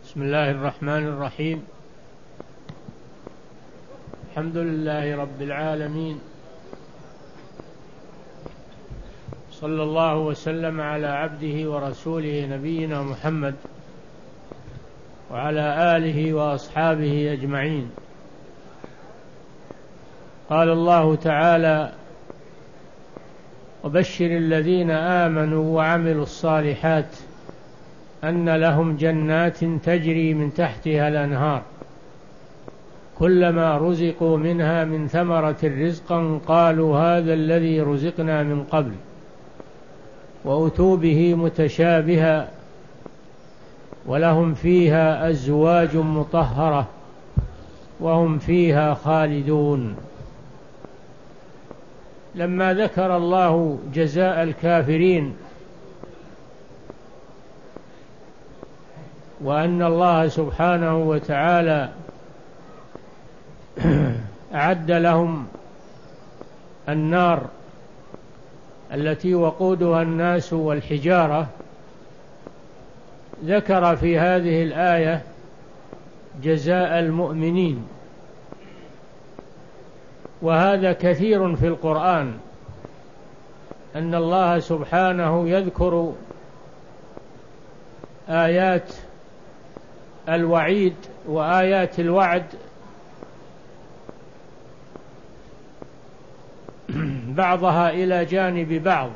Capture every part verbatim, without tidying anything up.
بسم الله الرحمن الرحيم. الحمد لله رب العالمين، صلى الله وسلم على عبده ورسوله نبينا محمد وعلى آله وأصحابه أجمعين. قال الله تعالى: وبشر الذين آمنوا وعملوا الصالحات أن لهم جنات تجري من تحتها الأنهار كلما رزقوا منها من ثمرة رزقا قالوا هذا الذي رزقنا من قبل وأتوا به متشابها ولهم فيها أزواج مطهرة وهم فيها خالدون. لما ذكر الله جزاء الكافرين وأن الله سبحانه وتعالى أعد لهم النار التي وقودها الناس والحجارة، ذكر في هذه الآية جزاء المؤمنين، وهذا كثير في القرآن أن الله سبحانه يذكر آيات الوعيد وآيات الوعد بعضها إلى جانب بعض.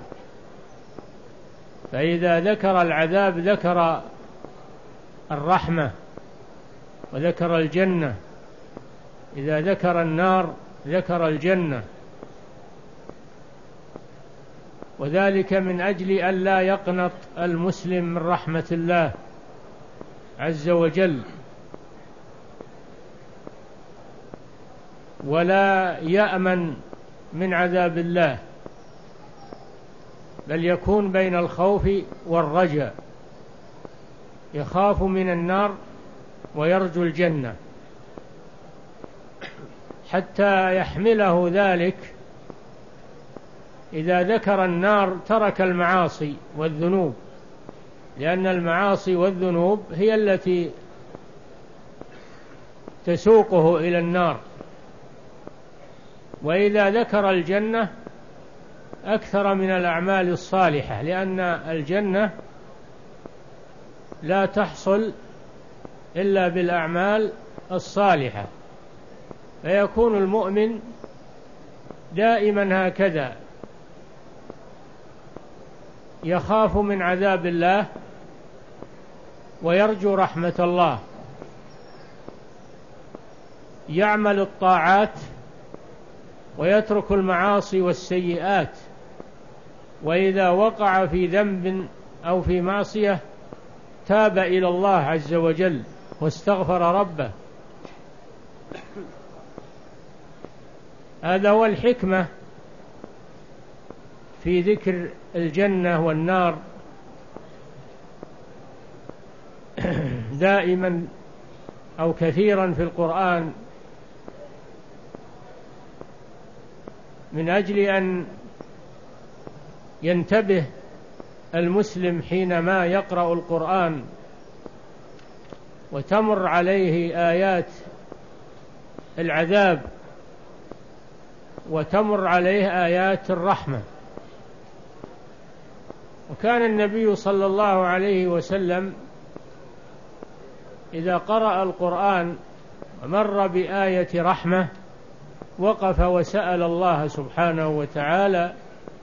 فإذا ذكر العذاب ذكر الرحمة وذكر الجنة، إذا ذكر النار ذكر الجنة، وذلك من أجل أن لا يقنط المسلم من رحمة الله عز وجل ولا يأمن من عذاب الله، بل يكون بين الخوف والرجاء، يخاف من النار ويرجو الجنة، حتى يحمله ذلك إذا ذكر النار ترك المعاصي والذنوب، لأن المعاصي والذنوب هي التي تسوقه إلى النار. وإذا ذكر الجنة أكثر من الأعمال الصالحة، لأن الجنة لا تحصل إلا بالأعمال الصالحة، فيكون المؤمن دائما هكذا، يخاف من عذاب الله ويرجو رحمة الله، يعمل الطاعات ويترك المعاصي والسيئات، وإذا وقع في ذنب أو في معصية تاب إلى الله عز وجل واستغفر ربه. هذا هو الحكمة في ذكر الجنة والنار دائما أو كثيرا في القرآن، من أجل أن ينتبه المسلم حينما يقرأ القرآن وتمر عليه آيات العذاب وتمر عليه آيات الرحمة. وكان النبي صلى الله عليه وسلم إذا قرأ القرآن ومر بآية رحمة وقف وسأل الله سبحانه وتعالى،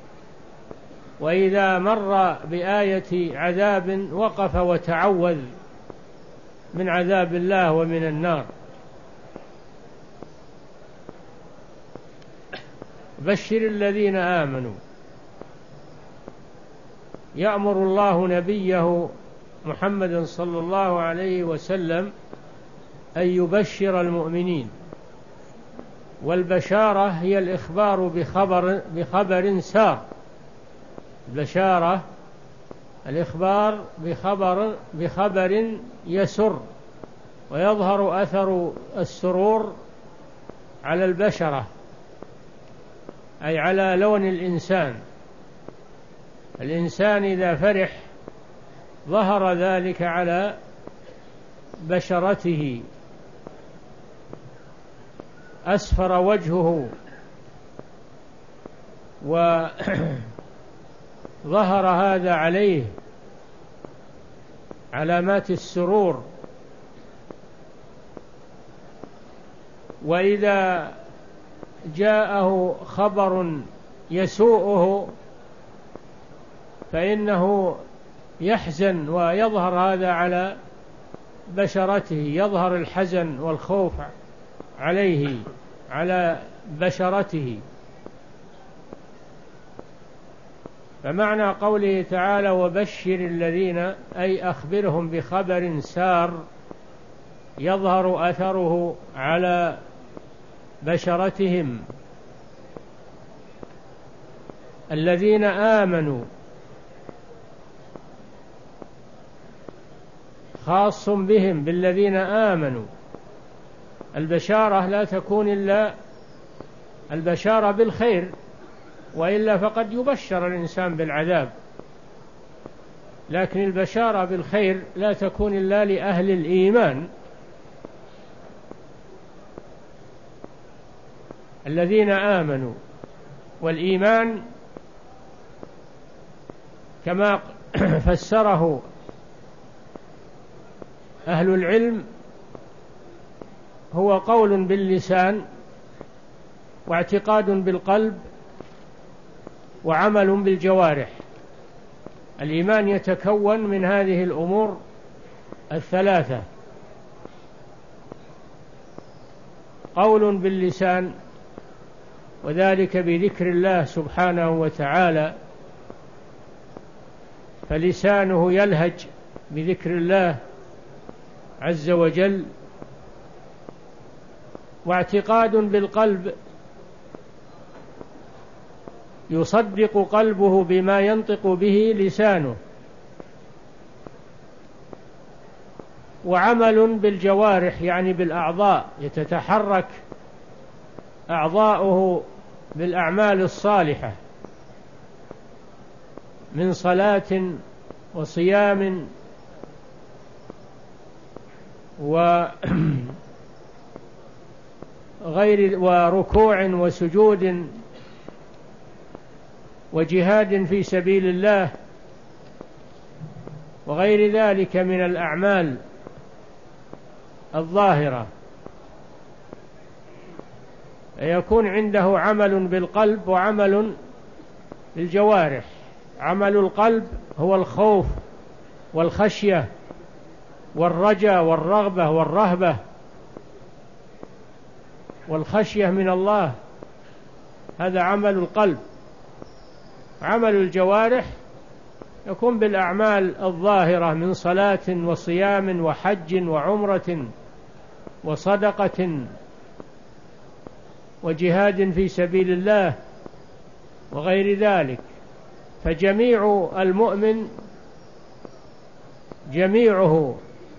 وإذا مر بآية عذاب وقف وتعوذ من عذاب الله ومن النار. بشر الذين آمنوا، يأمر الله نبيه محمد صلى الله عليه وسلم أن يبشر المؤمنين، والبشارة هي الإخبار بخبر, بخبر سار. البشارة الإخبار بخبر, بخبر يسر ويظهر أثر السرور على البشرة، أي على لون الإنسان. الإنسان إذا فرح ظهر ذلك على بشرته، أسفر وجهه وظهر هذا عليه علامات السرور، وإذا جاءه خبر يسوءه فإنه يحزن ويظهر هذا على بشرته، يظهر الحزن والخوف عليه على بشرته. فمعنى قوله تعالى وبشر الذين أي أخبرهم بخبر سار يظهر أثره على بشرتهم، الذين آمنوا خاص بهم بالذين آمنوا. البشارة لا تكون إلا البشارة بالخير، وإلا فقد يبشر الإنسان بالعذاب، لكن البشارة بالخير لا تكون إلا لأهل الإيمان الذين آمنوا. والإيمان كما فسره أهل العلم هو قول باللسان واعتقاد بالقلب وعمل بالجوارح. الإيمان يتكون من هذه الأمور الثلاثة: قول باللسان وذلك بذكر الله سبحانه وتعالى، فلسانه يلهج بذكر الله عز وجل. واعتقاد بالقلب، يصدق قلبه بما ينطق به لسانه. وعمل بالجوارح يعني بالأعضاء، يتتحرك أعضاؤه بالأعمال الصالحة من صلاة وصيام وغير وركوع وسجود وجهاد في سبيل الله وغير ذلك من الأعمال الظاهرة. يكون عنده عمل بالقلب وعمل بالجوارح. عمل القلب هو الخوف والخشية والرجاء والرغبة والرهبة والخشية من الله، هذا عمل القلب. عمل الجوارح يكون بالأعمال الظاهرة من صلاة وصيام وحج وعمرة وصدقة وجهاد في سبيل الله وغير ذلك. فجميع المؤمن جميعه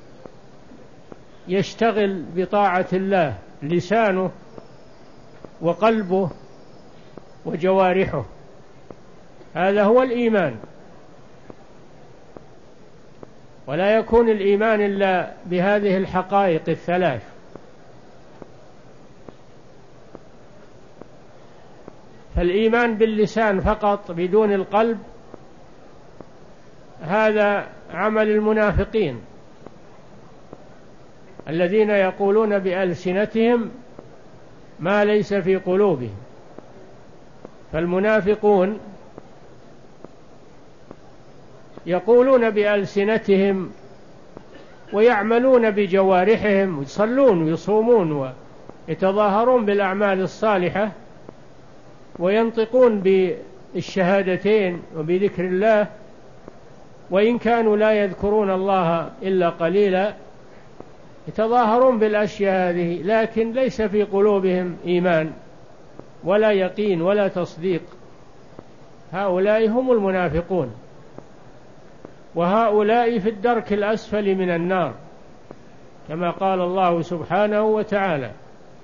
يشتغل بطاعة الله، لسانه وقلبه وجوارحه. هذا هو الإيمان. ولا يكون الإيمان إلا بهذه الحقائق الثلاث. فالإيمان باللسان فقط بدون القلب هذا عمل المنافقين الذين يقولون بألسنتهم ما ليس في قلوبهم. فالمنافقون يقولون بألسنتهم ويعملون بجوارحهم، يصلون ويصومون ويتظاهرون بالأعمال الصالحة وينطقون بالشهادتين وبذكر الله، وإن كانوا لا يذكرون الله إلا قليلا، يتظاهرون بالأشياء هذه لكن ليس في قلوبهم إيمان ولا يقين ولا تصديق. هؤلاء هم المنافقون، وهؤلاء في الدرك الأسفل من النار كما قال الله سبحانه وتعالى: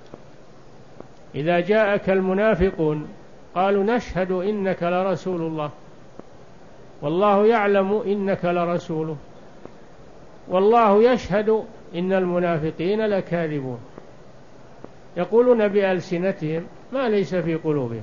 إذا جاءك المنافقون قالوا نشهد إنك لرسول الله والله يعلم إنك لرسوله والله يشهد إن المنافقين لكاذبون يقولون بألسنتهم ما ليس في قلوبهم.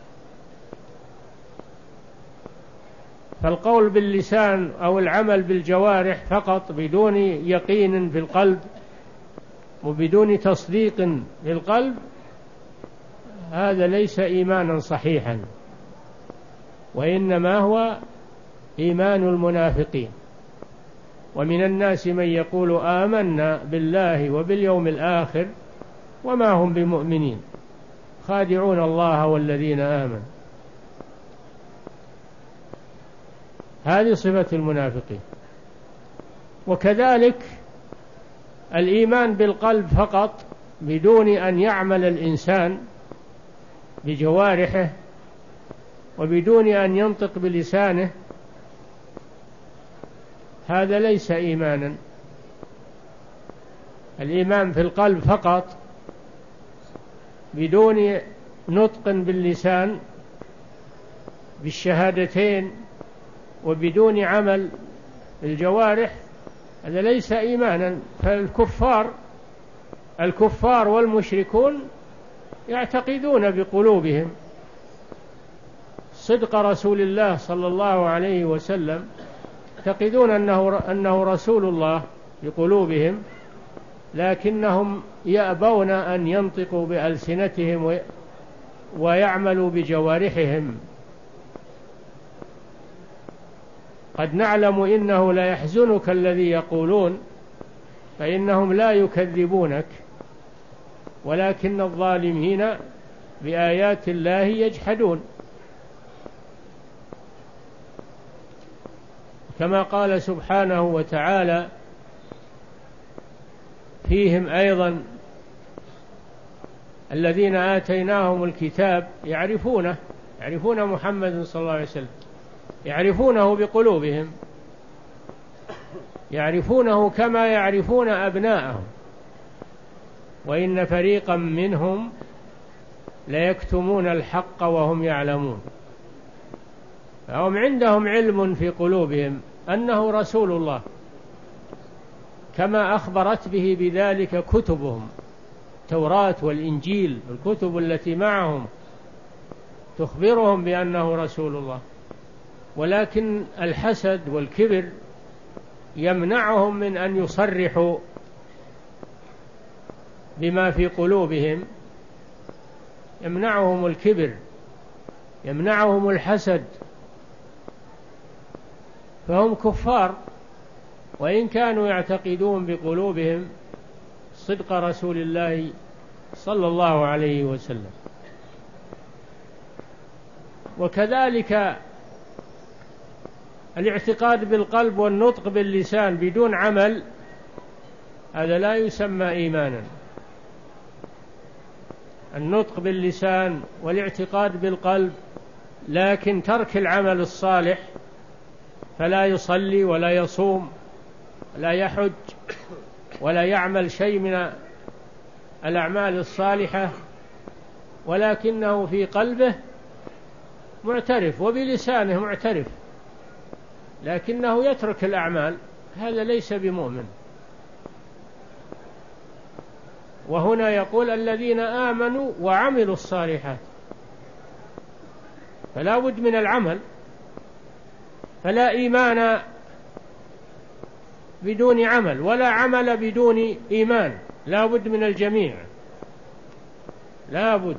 فالقول باللسان أو العمل بالجوارح فقط بدون يقين في القلب وبدون تصديق في القلب هذا ليس إيمانا صحيحا، وإنما هو إيمان المنافقين. ومن الناس من يقول آمنا بالله وباليوم الآخر وما هم بمؤمنين خادعون الله والذين آمنوا. هذه صفة المنافقين. وكذلك الإيمان بالقلب فقط بدون أن يعمل الإنسان بجوارحه وبدون أن ينطق بلسانه هذا ليس إيمانا. الإيمان في القلب فقط بدون نطق باللسان بالشهادتين وبدون عمل الجوارح هذا ليس إيمانا. فالكفار الكفار والمشركون يعتقدون بقلوبهم صدق رسول الله صلى الله عليه وسلم، يعتقدون أنه, أنه رسول الله بقلوبهم، لكنهم يأبون أن ينطقوا بألسنتهم ويعملوا بجوارحهم. قد نعلم إنه لا يحزنك الذي يقولون فإنهم لا يكذبونك ولكن الظالمين بآيات الله يجحدون، كما قال سبحانه وتعالى فيهم أيضا الذين آتيناهم الكتاب يعرفونه يعرفون محمد صلى الله عليه وسلم، يعرفونه بقلوبهم، يعرفونه كما يعرفون أبناءهم، وإن فريقا منهم ليكتمون الحق وهم يعلمون. فهم عندهم علم في قلوبهم أنه رسول الله كما أخبرت به بذلك كتبهم، التوراة والإنجيل، الكتب التي معهم تخبرهم بأنه رسول الله، ولكن الحسد والكبر يمنعهم من أن يصرحوا بما في قلوبهم، يمنعهم الكبر، يمنعهم الحسد، فهم كفار وإن كانوا يعتقدون بقلوبهم صدق رسول الله صلى الله عليه وسلم. وكذلك الاعتقاد بالقلب والنطق باللسان بدون عمل هذا لا يسمى إيمانا. النطق باللسان والاعتقاد بالقلب لكن ترك العمل الصالح، فلا يصلي ولا يصوم ولا يحج ولا يعمل شيء من الأعمال الصالحة، ولكنه في قلبه معترف وبلسانه معترف لكنه يترك الأعمال، هذا ليس بمؤمن. وهنا يقول الذين آمنوا وعملوا الصالحات، فلا بد من العمل، فلا إيمان بدون عمل ولا عمل بدون إيمان، لا بد من الجميع، لا بد.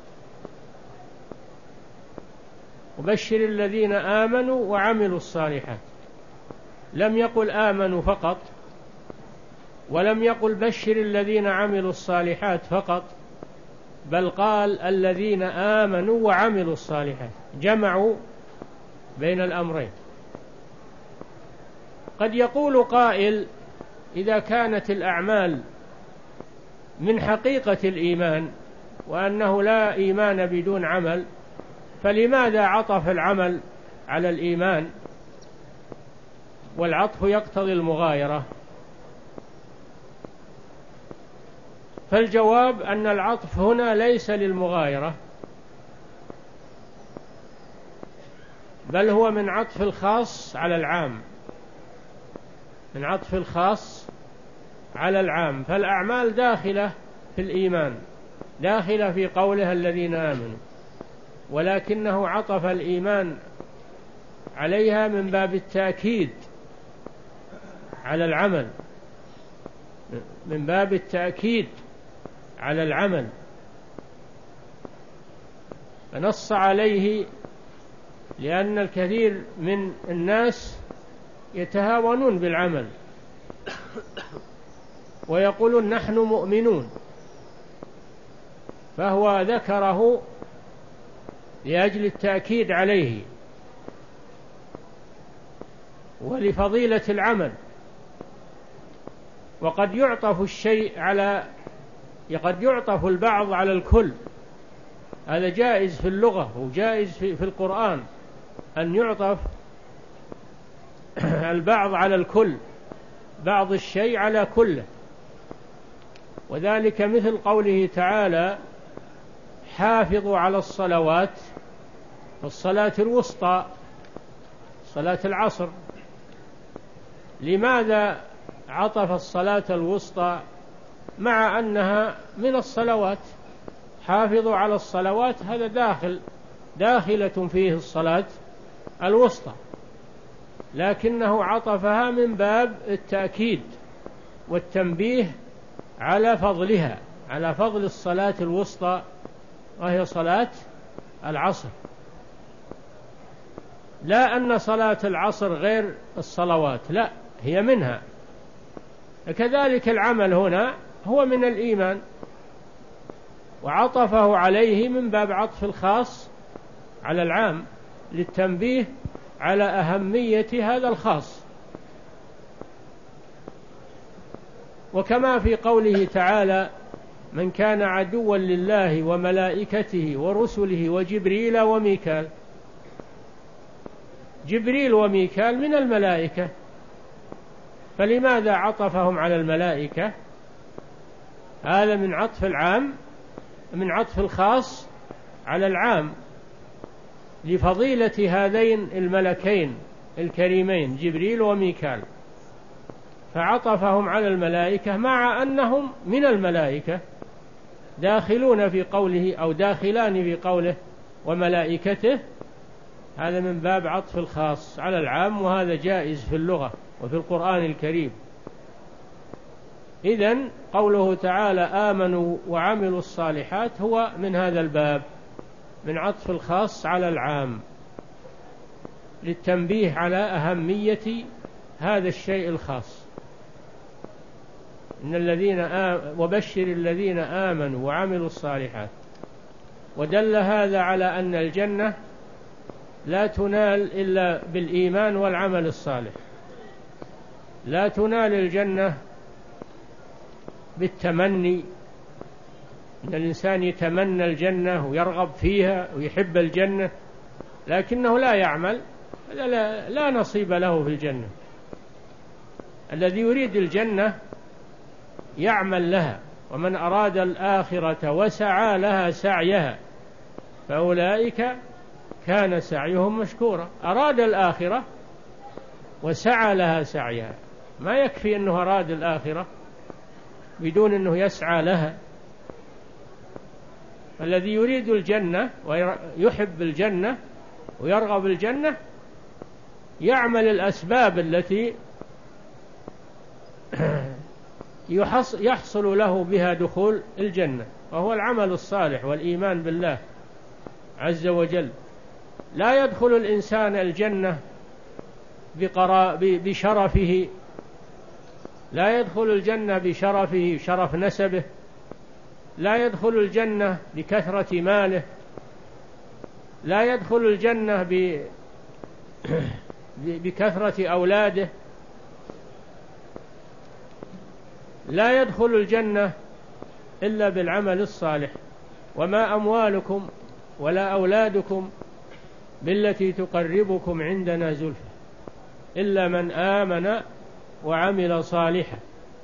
وبشر الذين آمنوا وعملوا الصالحات، لم يقل آمنوا فقط ولم يقل بشر الذين عملوا الصالحات فقط، بل قال الذين آمنوا وعملوا الصالحات، جمعوا بين الأمرين. قد يقول قائل إذا كانت الأعمال من حقيقة الإيمان وأنه لا إيمان بدون عمل، فلماذا عطف العمل على الإيمان؟ والعطف يقتضي المغايرة. فالجواب أن العطف هنا ليس للمغايرة، بل هو من عطف الخاص على العام، من عطف الخاص على العام، فالأعمال داخلة في الإيمان، داخلة في قوله الذين آمنوا، ولكنه عطف الإيمان عليها من باب التأكيد على العمل، من باب التأكيد على العمل، فنص عليه لأن الكثير من الناس يتهاونون بالعمل ويقولون نحن مؤمنون، فهو ذكره لأجل التأكيد عليه ولفضيلة العمل. وقد يعطف الشيء على قد يعطف البعض على الكل، هذا جائز في اللغة وجائز في, في القرآن أن يعطف البعض على الكل، بعض الشيء على كله، وذلك مثل قوله تعالى حافظوا على الصلوات، الصلاة الوسطى صلاة العصر. لماذا عطف الصلاة الوسطى مع أنها من الصلوات؟ حافظوا على الصلوات هذا داخل داخلة فيه الصلاة الوسطى، لكنه عطفها من باب التأكيد والتنبيه على فضلها، على فضل الصلاة الوسطى وهي صلاة العصر، لا أن صلاة العصر غير الصلوات، لا، هي منها. كذلك العمل هنا هو من الإيمان، وعطفه عليه من باب عطف الخاص على العام للتنبيه على أهمية هذا الخاص. وكما في قوله تعالى من كان عدوا لله وملائكته ورسله وجبريل وميكال، جبريل وميكال من الملائكة، فلماذا عطفهم على الملائكة؟ هذا من عطف العام، من عطف الخاص على العام لفضيلة هذين الملكين الكريمين جبريل وميكال، فعطفهم على الملائكة مع أنهم من الملائكة، داخلون في قوله أو داخلان في قوله وملائكته، هذا من باب عطف الخاص على العام، وهذا جائز في اللغة وفي القرآن الكريم. إذن قوله تعالى آمنوا وعملوا الصالحات هو من هذا الباب، من عطف الخاص على العام للتنبيه على أهمية هذا الشيء الخاص. إن الذين آم وبشر الذين آمنوا وعملوا الصالحات. ودل هذا على أن الجنة لا تنال إلا بالإيمان والعمل الصالح، لا تنال الجنة بالتمني، إن الإنسان يتمنى الجنة ويرغب فيها ويحب الجنة لكنه لا يعمل، لا, لا نصيب له في الجنة. الذي يريد الجنة يعمل لها، ومن أراد الآخرة وسعى لها سعيها فأولئك كان سعيهم مشكورا. أراد الآخرة وسعى لها سعيها، ما يكفي أنه أراد الآخرة بدون أنه يسعى لها. الذي يريد الجنة ويحب الجنة ويرغب الجنة يعمل الأسباب التي يحصل له بها دخول الجنة، وهو العمل الصالح والإيمان بالله عز وجل. لا يدخل الإنسان الجنة بشرفه، لا يدخل الجنة بشرفه شرف نسبه، لا يدخل الجنة بكثرة ماله، لا يدخل الجنة بكثرة أولاده، لا يدخل الجنة إلا بالعمل الصالح. وما أموالكم ولا أولادكم بالتي تقربكم عندنا زلفى إلا من آمن وعمل صالحا.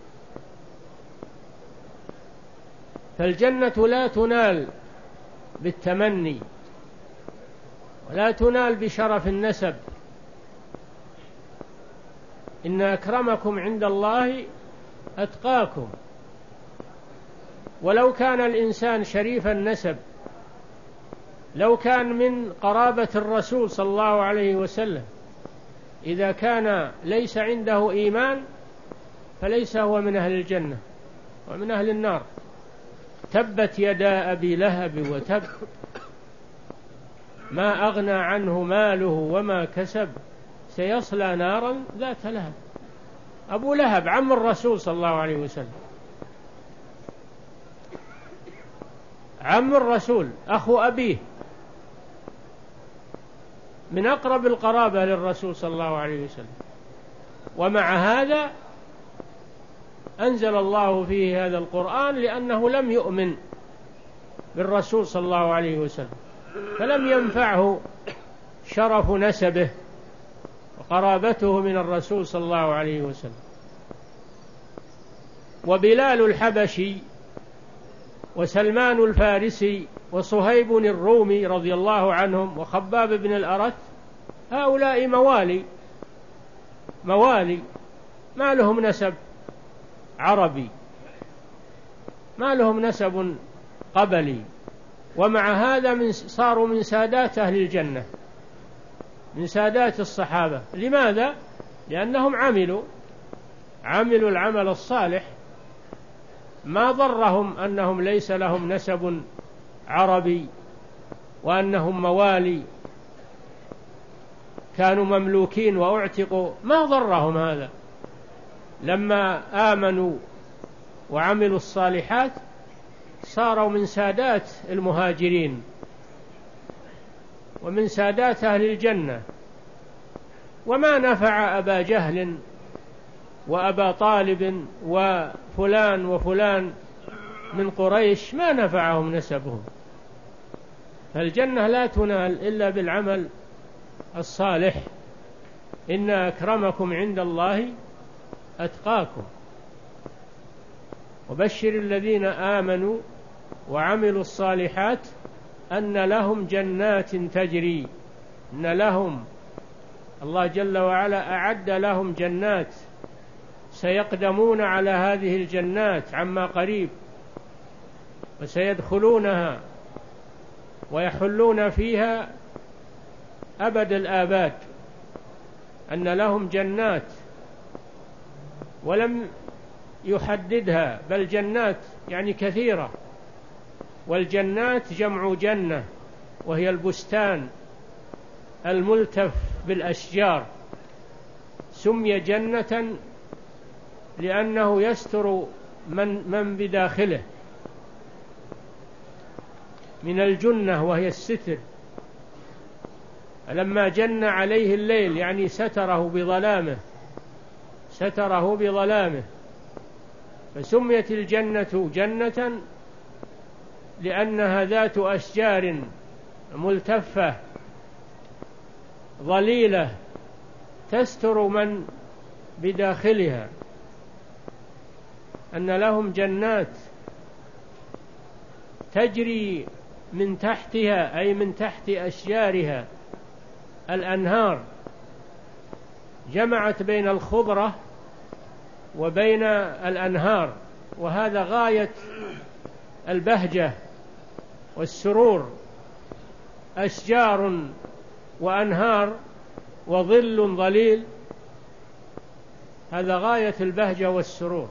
فالجنة لا تنال بالتمني ولا تنال بشرف النسب، إن أكرمكم عند الله أتقاكم. ولو كان الإنسان شريف النسب، لو كان من قرابة الرسول صلى الله عليه وسلم، إذا كان ليس عنده إيمان فليس هو من أهل الجنة ومن أهل النار. تبت يدا أبي لهب وتب ما أغنى عنه ماله وما كسب سيصلى نارا ذات لهب. أبو لهب عم الرسول صلى الله عليه وسلم، عم الرسول، أخو أبيه، من أقرب القرابة للرسول صلى الله عليه وسلم، ومع هذا أنزل الله فيه هذا القرآن لأنه لم يؤمن بالرسول صلى الله عليه وسلم، فلم ينفعه شرف نسبه وقرابته من الرسول صلى الله عليه وسلم. وبلال الحبشي وسلمان الفارسي وصهيب الرومي رضي الله عنهم وخباب بن الأرث، هؤلاء موالي موالي ما لهم نسب عربي، ما لهم نسب قبلي، ومع هذا من صاروا من سادات أهل الجنة، من سادات الصحابة. لماذا؟ لأنهم عملوا عملوا العمل الصالح، ما ضرهم أنهم ليس لهم نسب عربي وأنهم موالي كانوا مملوكين وأعتقوا، ما ضرهم هذا. لما آمنوا وعملوا الصالحات صاروا من سادات المهاجرين ومن سادات أهل الجنة. وما نفع أبا جهل وأبا طالب وفلان وفلان من قريش، ما نفعهم نسبهم. فالجنة لا تنال إلا بالعمل الصالح. إن أكرمكم عند الله أتقاكم. وبشر الذين آمنوا وعملوا الصالحات أن لهم جنات تجري، أن لهم، الله جل وعلا أعد لهم جنات سيقدمون على هذه الجنات عما قريب، وسيدخلونها ويحلون فيها أبد الآباد. أن لهم جنات، ولم يحددها، بل جنات يعني كثيرة. والجنات جمع جنة، وهي البستان الملتف بالأشجار. سمي جنة لأنه يستر من, من بداخله من الجنة، وهي الستر. لما جن عليه الليل يعني ستره بظلامه، ستره بظلامه. فسميت الجنة جنة لأنها ذات أشجار ملتفة ظليلة تستر من بداخلها. أن لهم جنات تجري من تحتها، أي من تحت أشجارها، الأنهار. جمعت بين الخضرة وبين الأنهار، وهذا غاية البهجة والسرور. أشجار وأنهار وظل ظليل، هذا غاية البهجة والسرور.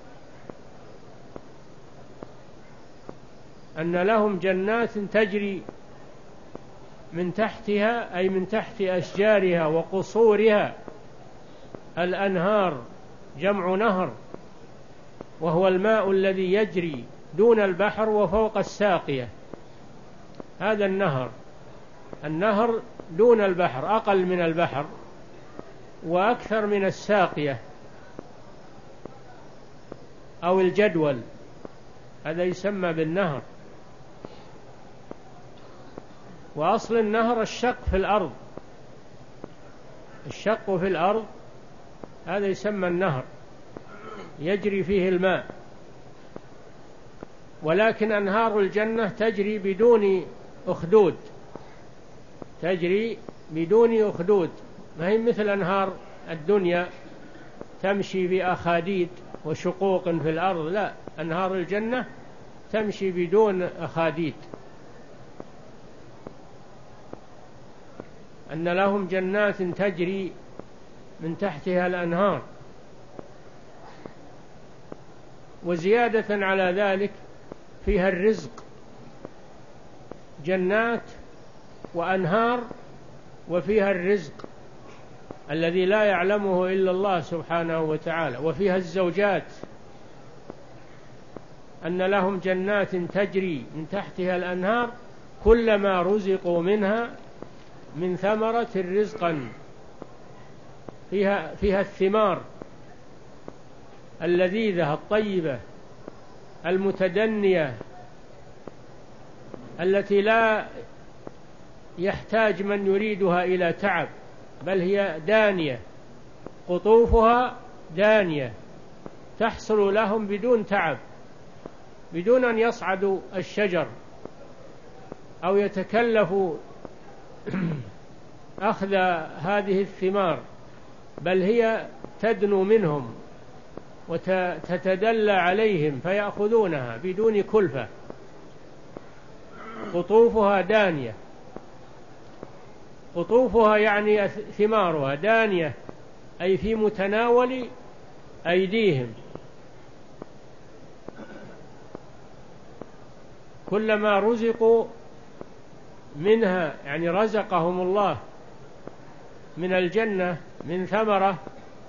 أن لهم جنات تجري من تحتها، أي من تحت أشجارها وقصورها، الأنهار جمع نهر، وهو الماء الذي يجري دون البحر وفوق الساقية. هذا النهر، النهر دون البحر، أقل من البحر وأكثر من الساقية أو الجدول، هذا يسمى بالنهر. وأصل النهر الشق في الأرض، الشق في الأرض هذا يسمى النهر، يجري فيه الماء. ولكن أنهار الجنة تجري بدون أخدود، تجري بدون أخدود، ما هي مثل أنهار الدنيا تمشي بأخاديد وشقوق في الأرض، لا، أنهار الجنة تمشي بدون أخاديد. أن لهم جنات تجري من تحتها الأنهار. وزيادة على ذلك فيها الرزق، جنات وأنهار وفيها الرزق الذي لا يعلمه إلا الله سبحانه وتعالى. وفيها الزوجات، أن لهم جنات تجري من تحتها الأنهار كلما رزقوا منها من ثمرة رزقا، فيها, فيها الثمار اللذيذة الطيبة المتدنية التي لا يحتاج من يريدها إلى تعب، بل هي دانية، قطوفها دانية تحصل لهم بدون تعب، بدون أن يصعدوا الشجر أو يتكلفوا أخذ هذه الثمار، بل هي تدنو منهم وتتدلى عليهم فيأخذونها بدون كلفة. قطوفها دانية، قطوفها يعني ثمارها دانية، أي في متناول أيديهم، كلما رزقوا منها، يعني رزقهم الله من الجنة من ثمرة.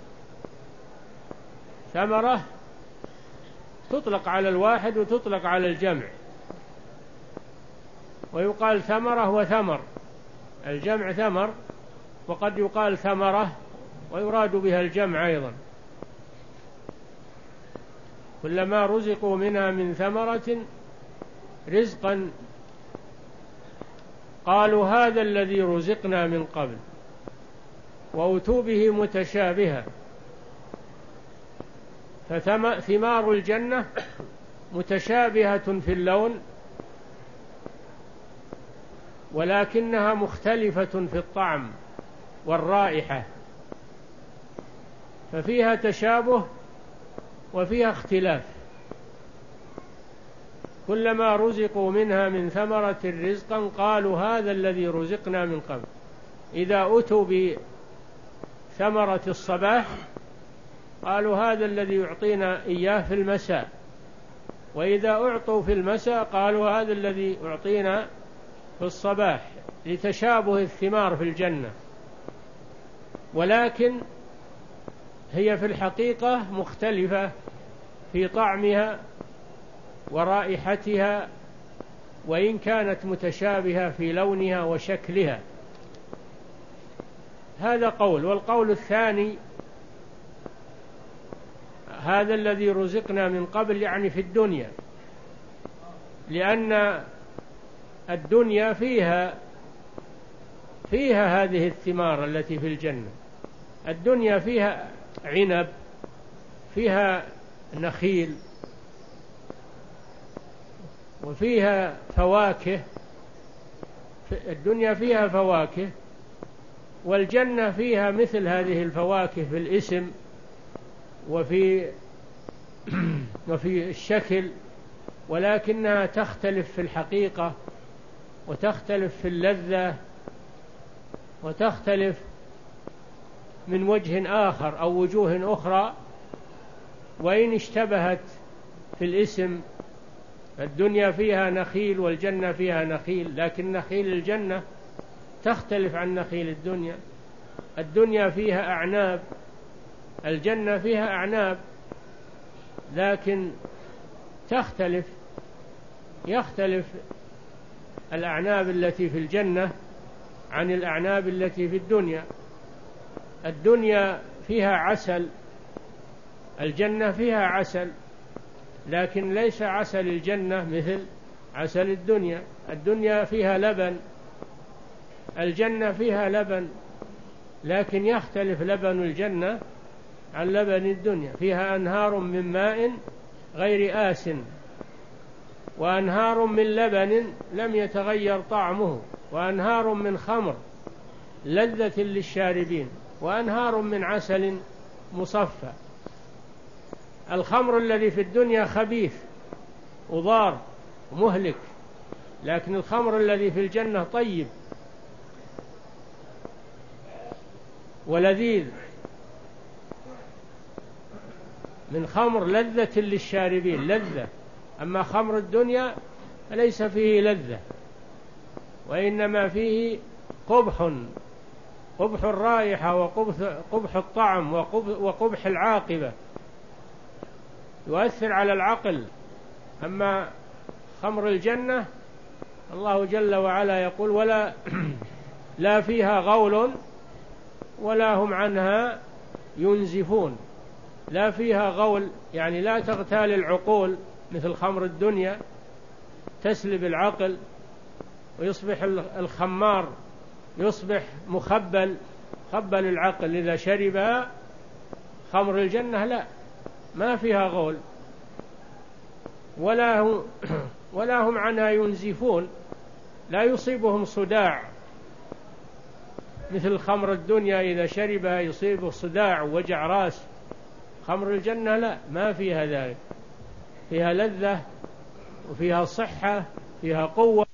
ثمرة تطلق على الواحد وتطلق على الجمع، ويقال ثمرة وثمر، الجمع ثمر، وقد يقال ثمرة ويراد بها الجمع أيضا. كلما رزقوا منها من ثمرة رزقا قالوا هذا الذي رزقنا من قبل، وأتوا به متشابها. فثمار الجنة متشابهة في اللون، ولكنها مختلفة في الطعم والرائحة، ففيها تشابه وفيها اختلاف. كلما رزقوا منها من ثمرة رزقا قالوا هذا الذي رزقنا من قبل. إذا أتوا بثمرة الصباح قالوا هذا الذي يعطينا إياه في المساء، وإذا أعطوا في المساء قالوا هذا الذي أعطينا في الصباح، لتشابه الثمار في الجنة. ولكن هي في الحقيقة مختلفة في طعمها ورائحتها، وإن كانت متشابهة في لونها وشكلها. هذا قول. والقول الثاني هذا الذي رزقنا من قبل يعني في الدنيا، لأن الدنيا فيها فيها هذه الثمار التي في الجنة. الدنيا فيها عنب، فيها نخيل، وفيها فواكه. الدنيا فيها فواكه، والجنة فيها مثل هذه الفواكه في الاسم وفي وفي الشكل، ولكنها تختلف في الحقيقة، وتختلف في اللذة، وتختلف من وجه آخر أو وجوه أخرى، وإن اشتبهت في الاسم. الدنيا فيها نخيل والجنة فيها نخيل، لكن نخيل الجنة تختلف عن نخيل الدنيا. الدنيا فيها أعناب، الجنة فيها أعناب، لكن تختلف يختلف الأعناب التي في الجنة عن الأعناب التي في الدنيا. الدنيا فيها عسل، الجنة فيها عسل، لكن ليس عسل الجنة مثل عسل الدنيا. الدنيا فيها لبن، الجنة فيها لبن، لكن يختلف لبن الجنة عن لبن الدنيا. فيها أنهار من ماء غير آسن، وأنهار من لبن لم يتغير طعمه، وأنهار من خمر لذة للشاربين، وأنهار من عسل مصفى. الخمر الذي في الدنيا خبيث وضار ومهلك، لكن الخمر الذي في الجنة طيب ولذيذ، من خمر لذة للشاربين، لذة. أما خمر الدنيا فليس فيه لذة، وإنما فيه قبح، قبح الرائحة وقبح الطعم وقبح العاقبة، يؤثر على العقل. أما خمر الجنة الله جل وعلا يقول ولا لا فيها غول ولا هم عنها ينزفون. لا فيها غول يعني لا تغتال العقول مثل خمر الدنيا، تسلب العقل ويصبح الخمار يصبح مخبل، خبل العقل إذا شربها. خمر الجنة لا، ما فيها غول ولا هم, ولا هم عنها ينزفون، لا يصيبهم صداع مثل خمر الدنيا، إذا شربها يصيبه صداع ووجع راس. خمر الجنة لا، ما فيها ذلك، فيها لذة وفيها صحة، فيها قوة.